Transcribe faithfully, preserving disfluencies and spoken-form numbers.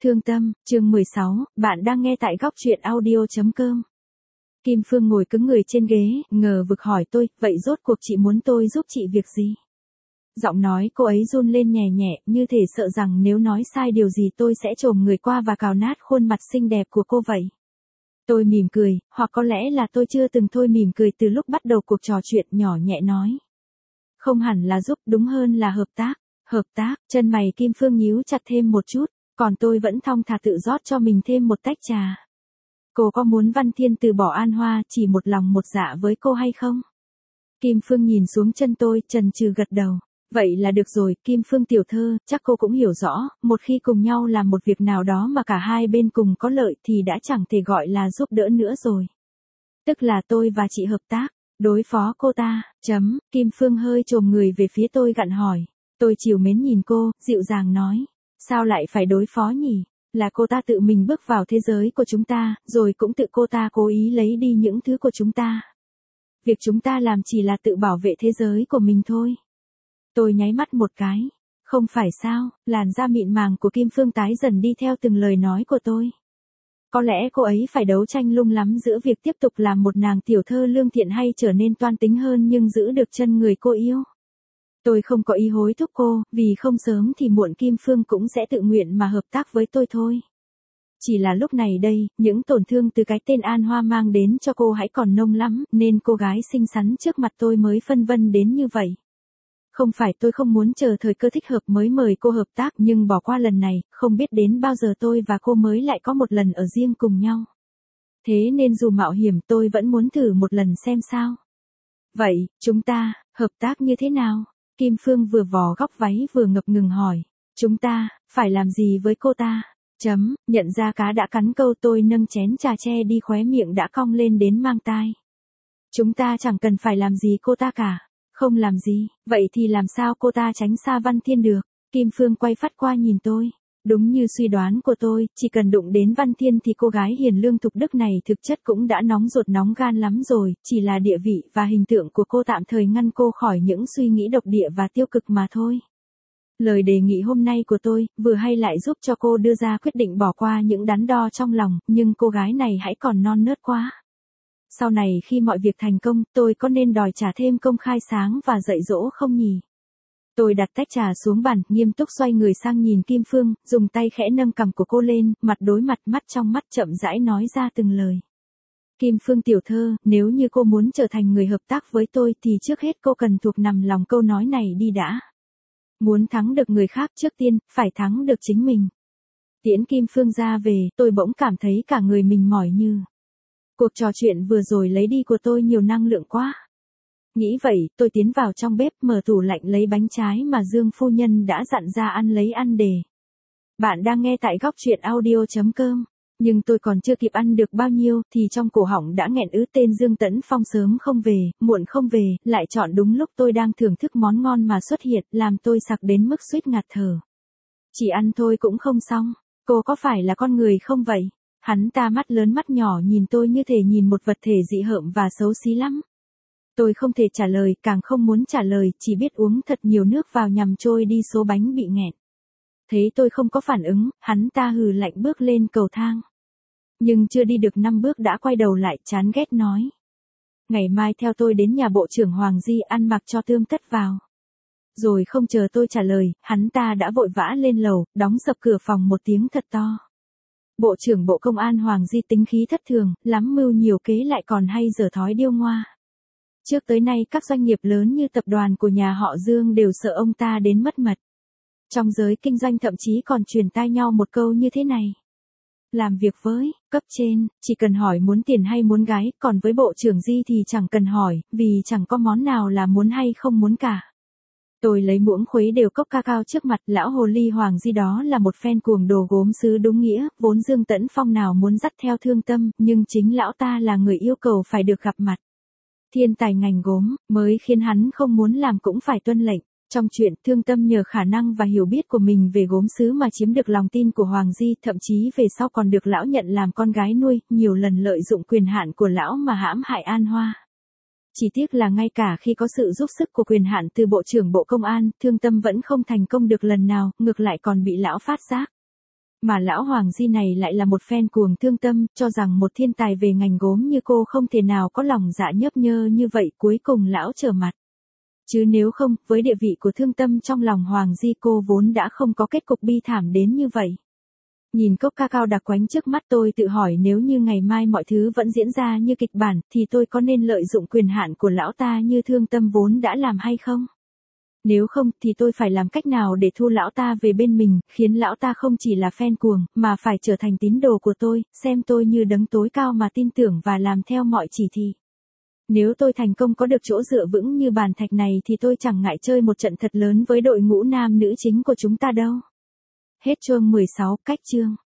Thương tâm, chương mười sáu, bạn đang nghe tại góc truyện audio chấm com. Kim Phương ngồi cứng người trên ghế, ngờ vực hỏi tôi, vậy rốt cuộc chị muốn tôi giúp chị việc gì? Giọng nói cô ấy run lên nhẹ nhẹ, như thể sợ rằng nếu nói sai điều gì tôi sẽ chồm người qua và cào nát khuôn mặt xinh đẹp của cô vậy. Tôi mỉm cười, hoặc có lẽ là tôi chưa từng thôi mỉm cười từ lúc bắt đầu cuộc trò chuyện, nhỏ nhẹ nói. Không hẳn là giúp, đúng hơn là hợp tác. Hợp tác, chân mày Kim Phương nhíu chặt thêm một chút. Còn tôi vẫn thong thả tự rót cho mình thêm một tách trà. Cô có muốn Văn Thiên từ bỏ An Hoa chỉ một lòng một dạ với cô hay không? Kim Phương nhìn xuống chân tôi, chần chừ gật đầu. Vậy là được rồi, Kim Phương tiểu thơ, chắc cô cũng hiểu rõ, một khi cùng nhau làm một việc nào đó mà cả hai bên cùng có lợi thì đã chẳng thể gọi là giúp đỡ nữa rồi. Tức là tôi và chị hợp tác, đối phó cô ta, chấm, Kim Phương hơi chồm người về phía tôi gặn hỏi. Tôi trìu mến nhìn cô, dịu dàng nói. Sao lại phải đối phó nhỉ? Là cô ta tự mình bước vào thế giới của chúng ta, rồi cũng tự cô ta cố ý lấy đi những thứ của chúng ta. Việc chúng ta làm chỉ là tự bảo vệ thế giới của mình thôi. Tôi nháy mắt một cái. Không phải sao, làn da mịn màng của Kim Phương tái dần đi theo từng lời nói của tôi. Có lẽ cô ấy phải đấu tranh lung lắm giữa việc tiếp tục làm một nàng tiểu thơ lương thiện hay trở nên toan tính hơn nhưng giữ được chân người cô yêu. Tôi không có ý hối thúc cô, vì không sớm thì muộn Kim Phương cũng sẽ tự nguyện mà hợp tác với tôi thôi. Chỉ là lúc này đây, những tổn thương từ cái tên An Hoa mang đến cho cô hãy còn nông lắm, nên cô gái xinh xắn trước mặt tôi mới phân vân đến như vậy. Không phải tôi không muốn chờ thời cơ thích hợp mới mời cô hợp tác, nhưng bỏ qua lần này, không biết đến bao giờ tôi và cô mới lại có một lần ở riêng cùng nhau. Thế nên dù mạo hiểm tôi vẫn muốn thử một lần xem sao. Vậy, chúng ta, hợp tác như thế nào? Kim Phương vừa vò góc váy vừa ngập ngừng hỏi. Chúng ta, phải làm gì với cô ta? Chấm, nhận ra cá đã cắn câu tôi nâng chén trà che đi khóe miệng đã cong lên đến mang tai. Chúng ta chẳng cần phải làm gì cô ta cả. Không làm gì, vậy thì làm sao cô ta tránh xa Văn Thiên được? Kim Phương quay phát qua nhìn tôi. Đúng như suy đoán của tôi, chỉ cần đụng đến Văn Thiên thì cô gái hiền lương thục đức này thực chất cũng đã nóng ruột nóng gan lắm rồi, chỉ là địa vị và hình tượng của cô tạm thời ngăn cô khỏi những suy nghĩ độc địa và tiêu cực mà thôi. Lời đề nghị hôm nay của tôi, vừa hay lại giúp cho cô đưa ra quyết định bỏ qua những đắn đo trong lòng, nhưng cô gái này hãy còn non nớt quá. Sau này khi mọi việc thành công, tôi có nên đòi trả thêm công khai sáng và dạy dỗ không nhỉ? Tôi đặt tách trà xuống bàn, nghiêm túc xoay người sang nhìn Kim Phương, dùng tay khẽ nâng cằm của cô lên, mặt đối mặt, mắt trong mắt, chậm rãi nói ra từng lời. Kim Phương tiểu thơ, nếu như cô muốn trở thành người hợp tác với tôi thì trước hết cô cần thuộc nằm lòng câu nói này đi đã. Muốn thắng được người khác trước tiên, phải thắng được chính mình. Tiễn Kim Phương ra về, tôi bỗng cảm thấy cả người mình mỏi như. Cuộc trò chuyện vừa rồi lấy đi của tôi nhiều năng lượng quá. Nghĩ vậy, tôi tiến vào trong bếp mở tủ lạnh lấy bánh trái mà Dương phu nhân đã dặn ra ăn lấy ăn để. Bạn đang nghe tại góc truyện audio chấm com. Nhưng tôi còn chưa kịp ăn được bao nhiêu thì trong cổ họng đã nghẹn ứ tên Dương Tấn Phong sớm không về, muộn không về, lại chọn đúng lúc tôi đang thưởng thức món ngon mà xuất hiện, làm tôi sặc đến mức suýt ngạt thở. Chỉ ăn thôi cũng không xong, cô có phải là con người không vậy? Hắn ta mắt lớn mắt nhỏ nhìn tôi như thể nhìn một vật thể dị hợm và xấu xí lắm. Tôi không thể trả lời, càng không muốn trả lời, chỉ biết uống thật nhiều nước vào nhằm trôi đi số bánh bị nghẹn. Thấy tôi không có phản ứng, hắn ta hừ lạnh bước lên cầu thang. Nhưng chưa đi được năm bước đã quay đầu lại, chán ghét nói. Ngày mai theo tôi đến nhà bộ trưởng Hoàng Di ăn mặc cho tươm tất vào. Rồi không chờ tôi trả lời, hắn ta đã vội vã lên lầu, đóng sập cửa phòng một tiếng thật to. Bộ trưởng Bộ Công an Hoàng Di tính khí thất thường, lắm mưu nhiều kế lại còn hay dở thói điêu ngoa. Trước tới nay các doanh nghiệp lớn như tập đoàn của nhà họ Dương đều sợ ông ta đến mất mật. Trong giới kinh doanh thậm chí còn truyền tai nhau một câu như thế này. Làm việc với cấp trên, chỉ cần hỏi muốn tiền hay muốn gái, còn với Bộ trưởng Di thì chẳng cần hỏi, vì chẳng có món nào là muốn hay không muốn cả. Tôi lấy muỗng khuấy đều cốc ca cao trước mặt, lão hồ ly Hoàng Di đó là một fan cuồng đồ gốm sứ đúng nghĩa, vốn Dương Tấn Phong nào muốn dắt theo thương tâm, nhưng chính lão ta là người yêu cầu phải được gặp mặt. Thiên tài ngành gốm, mới khiến hắn không muốn làm cũng phải tuân lệnh. Trong chuyện, Thương Tâm nhờ khả năng và hiểu biết của mình về gốm sứ mà chiếm được lòng tin của Hoàng Di, thậm chí về sau còn được lão nhận làm con gái nuôi, nhiều lần lợi dụng quyền hạn của lão mà hãm hại An Hoa. Chỉ tiếc là ngay cả khi có sự giúp sức của quyền hạn từ Bộ trưởng Bộ Công an, Thương Tâm vẫn không thành công được lần nào, ngược lại còn bị lão phát giác. Mà lão Hoàng Di này lại là một fan cuồng thương tâm, cho rằng một thiên tài về ngành gốm như cô không thể nào có lòng dạ nhấp nhơ như vậy, cuối cùng lão trở mặt. Chứ nếu không, với địa vị của thương tâm trong lòng Hoàng Di, cô vốn đã không có kết cục bi thảm đến như vậy. Nhìn cốc cacao đặc quánh trước mắt, tôi tự hỏi nếu như ngày mai mọi thứ vẫn diễn ra như kịch bản, thì tôi có nên lợi dụng quyền hạn của lão ta như thương tâm vốn đã làm hay không? Nếu không, thì tôi phải làm cách nào để thu lão ta về bên mình, khiến lão ta không chỉ là fan cuồng, mà phải trở thành tín đồ của tôi, xem tôi như đấng tối cao mà tin tưởng và làm theo mọi chỉ thị. Nếu tôi thành công có được chỗ dựa vững như bàn thạch này thì tôi chẳng ngại chơi một trận thật lớn với đội ngũ nam nữ chính của chúng ta đâu. Hết chương mười sáu, cách chương.